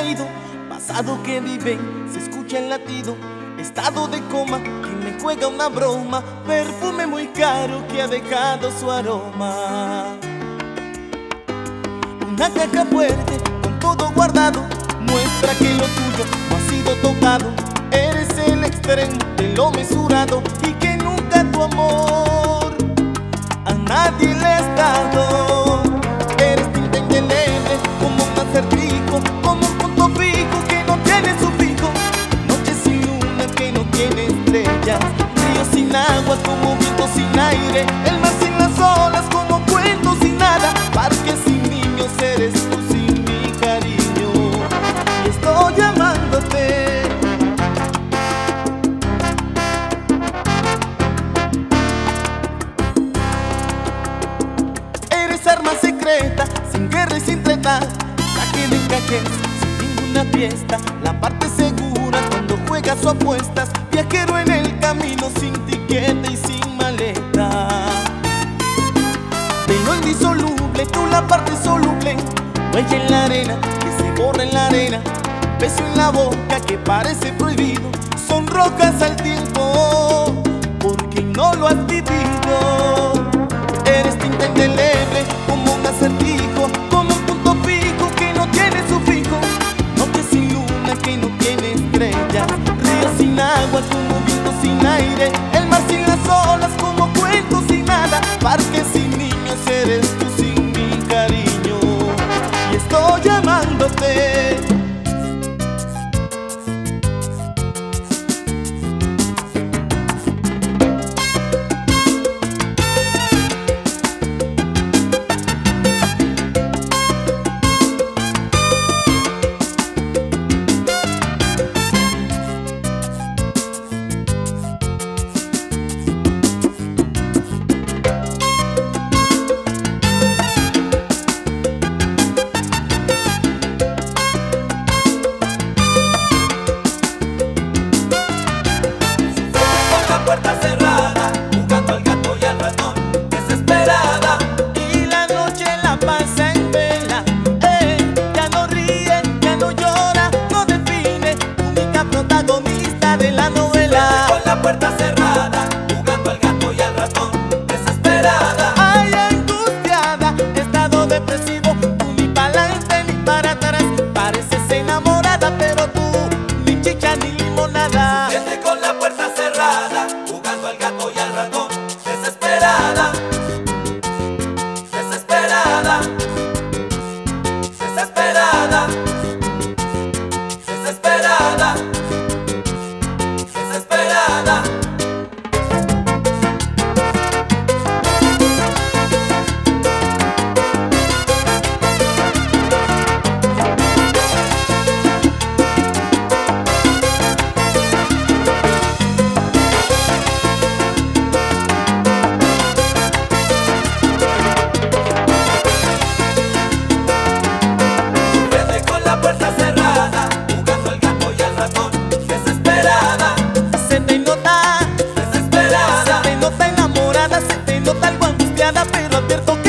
caído, pasado que vive, se escucha el latido, estado de coma que me juega una broma, perfume muy caro que ha dejado su aroma. Una caja fuerte con todo guardado muestra que lo tuyo no ha sido tocado. Eres el extremo de lo mesurado y que nunca tu amor a nadie le has dado. Eres tinta indeleble como un acertijo, como un punto fijo que no tiene sufijo. Noche sin luna que no tiene estrellas, río sin agua como viento sin aire, el mar sin las olas como cuento sin nada, parque sin niños, eres tú sin mi cariño. Y estoy llamándote. Eres arma secreta, sin guerra y sin treta, saque de cajes sin ninguna fiesta, la parte segura cuando juegas o apuestas, viajero en el camino sin tiquete y sin maleta. De lo indisoluble, tú la parte soluble, huella en la arena que se borra en la arena, beso en la boca que parece prohibido, sonrojas al tiempo porque no lo has vivido. Eres tinta indeleble como un acertijo, como un punto fijo que no tiene sufijo. Noche sin luna que no tiene estrellas, río sin agua como viento sin aire, el mar sin las olas como cuento sin nada, parque sin niños, eres tú sin mi cariño. Y estoy llamándote. Puerta cerrada, jugando al gato y al ratón, desesperada. Y la noche la pasa en vela, ya no ríe, ya no llora, no define, única protagonista de la novela. Con la puerta cerrada, jugando al gato y al ratón, desesperada. Ay, angustiada, estado depresivo, tú ni para adelante ni para atrás, pareces enamorada, pero tú ni chicha ni limonada. Desde con la puerta cerrada, jugando al gato y al ratón, desesperada. Desesperada. Desesperada. Desesperada. Desesperada. Desde con la puerta cerrada, jugando al gato y al ratón, desesperada. Se te nota, Desesperada. se te nota enamorada, se te nota algo angustiada, pero advierto que